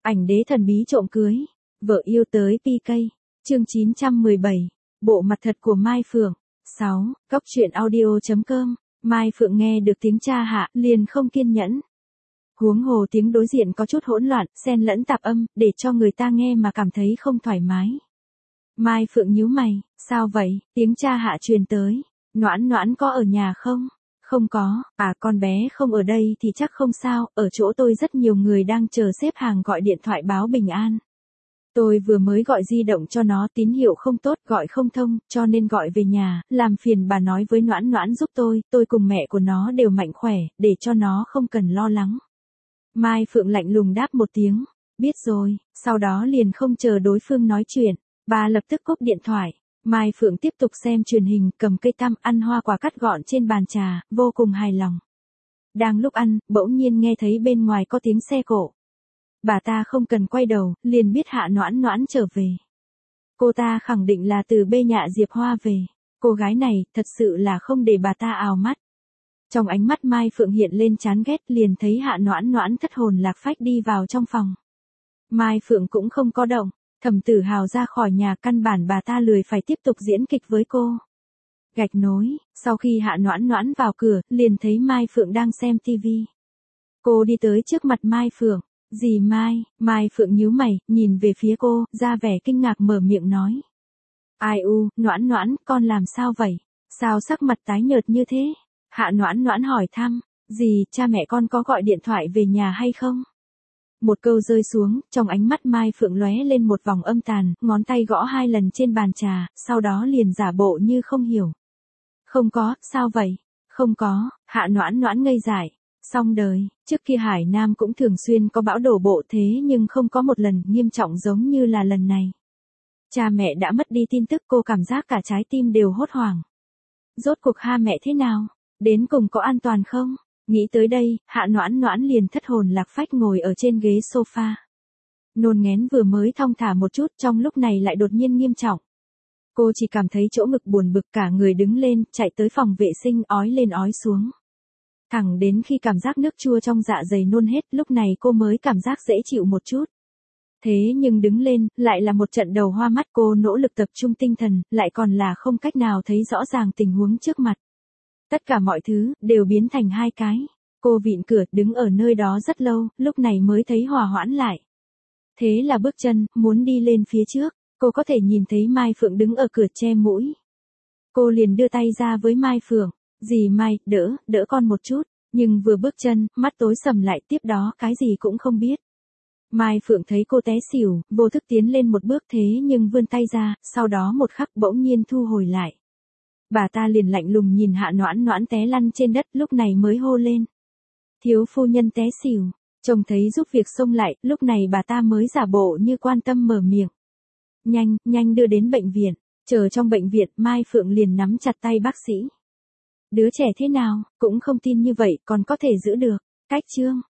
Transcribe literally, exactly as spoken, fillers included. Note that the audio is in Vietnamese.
Ảnh đế thần bí trộm cưới. Vợ yêu tới pê ca. Chương chín trăm mười bảy. Bộ mặt thật của Mai Phượng. sáu. Cóc truyện audio chấm com. Mai Phượng nghe được tiếng cha hạ, liền không kiên nhẫn. Huống hồ tiếng đối diện có chút hỗn loạn, xen lẫn tạp âm, để cho người ta nghe mà cảm thấy không thoải mái. Mai Phượng nhíu mày, sao vậy? Tiếng cha hạ truyền tới. Noãn Noãn có ở nhà không? Không có, à con bé không ở đây thì chắc không sao, ở chỗ tôi rất nhiều người đang chờ xếp hàng gọi điện thoại báo bình an. Tôi vừa mới gọi di động cho nó tín hiệu không tốt, gọi không thông, cho nên gọi về nhà, làm phiền bà nói với Noãn Noãn giúp tôi, tôi cùng mẹ của nó đều mạnh khỏe, để cho nó không cần lo lắng. Mai Phượng lạnh lùng đáp một tiếng, biết rồi, sau đó liền không chờ đối phương nói chuyện, bà lập tức cúp điện thoại. Mai Phượng tiếp tục xem truyền hình, cầm cây tăm, ăn hoa quả cắt gọn trên bàn trà, vô cùng hài lòng. Đang lúc ăn, bỗng nhiên nghe thấy bên ngoài có tiếng xe cộ. Bà ta không cần quay đầu, liền biết Hạ Noãn Noãn trở về. Cô ta khẳng định là từ bê nhạ Diệp Hoa về. Cô gái này, thật sự là không để bà ta ào mắt. Trong ánh mắt Mai Phượng hiện lên chán ghét, liền thấy Hạ Noãn Noãn thất hồn lạc phách đi vào trong phòng. Mai Phượng cũng không có động. Thẩm Tử Hào ra khỏi nhà, căn bản bà ta lười phải tiếp tục diễn kịch với cô. Gạch nối, sau khi Hạ Noãn Noãn vào cửa, liền thấy Mai Phượng đang xem tivi. Cô đi tới trước mặt Mai Phượng. Dì Mai, Mai Phượng nhíu mày, nhìn về phía cô, ra vẻ kinh ngạc mở miệng nói. Ai u, Noãn Noãn, con làm sao vậy? Sao sắc mặt tái nhợt như thế? Hạ Noãn Noãn hỏi thăm, dì, cha mẹ con có gọi điện thoại về nhà hay không? Một câu rơi xuống, trong ánh mắt Mai Phượng lóe lên một vòng âm tàn, ngón tay gõ hai lần trên bàn trà, sau đó liền giả bộ như không hiểu. Không có, sao vậy? Không có, Hạ Noãn Noãn ngây dại. Xong đời, trước kia Hải Nam cũng thường xuyên có bão đổ bộ thế nhưng không có một lần nghiêm trọng giống như là lần này. Cha mẹ đã mất đi tin tức, cô cảm giác cả trái tim đều hốt hoảng. Rốt cuộc ha mẹ thế nào? Đến cùng có an toàn không? Nghĩ tới đây, Hạ Noãn Noãn liền thất hồn lạc phách ngồi ở trên ghế sofa. Nôn ngén vừa mới thong thả một chút, trong lúc này lại đột nhiên nghiêm trọng. Cô chỉ cảm thấy chỗ ngực buồn bực, cả người đứng lên, chạy tới phòng vệ sinh, ói lên ói xuống. Thẳng đến khi cảm giác nước chua trong dạ dày nôn hết, lúc này cô mới cảm giác dễ chịu một chút. Thế nhưng đứng lên, lại là một trận đầu hoa mắt, cô nỗ lực tập trung tinh thần, lại còn là không cách nào thấy rõ ràng tình huống trước mặt. Tất cả mọi thứ, đều biến thành hai cái. Cô vịn cửa, đứng ở nơi đó rất lâu, lúc này mới thấy hòa hoãn lại. Thế là bước chân, muốn đi lên phía trước, cô có thể nhìn thấy Mai Phượng đứng ở cửa che mũi. Cô liền đưa tay ra với Mai Phượng, dì Mai, đỡ, đỡ con một chút, nhưng vừa bước chân, mắt tối sầm lại, tiếp đó cái gì cũng không biết. Mai Phượng thấy cô té xỉu, vô thức tiến lên một bước thế nhưng vươn tay ra, sau đó một khắc bỗng nhiên thu hồi lại. Bà ta liền lạnh lùng nhìn Hạ Noãn Noãn té lăn trên đất, lúc này mới hô lên. Thiếu phu nhân té xỉu, chồng thấy giúp việc xông lại, lúc này bà ta mới giả bộ như quan tâm mở miệng. Nhanh, nhanh đưa đến bệnh viện, chờ trong bệnh viện, Mai Phượng liền nắm chặt tay bác sĩ. Đứa trẻ thế nào, cũng không tin như vậy, còn có thể giữ được. Cách chương,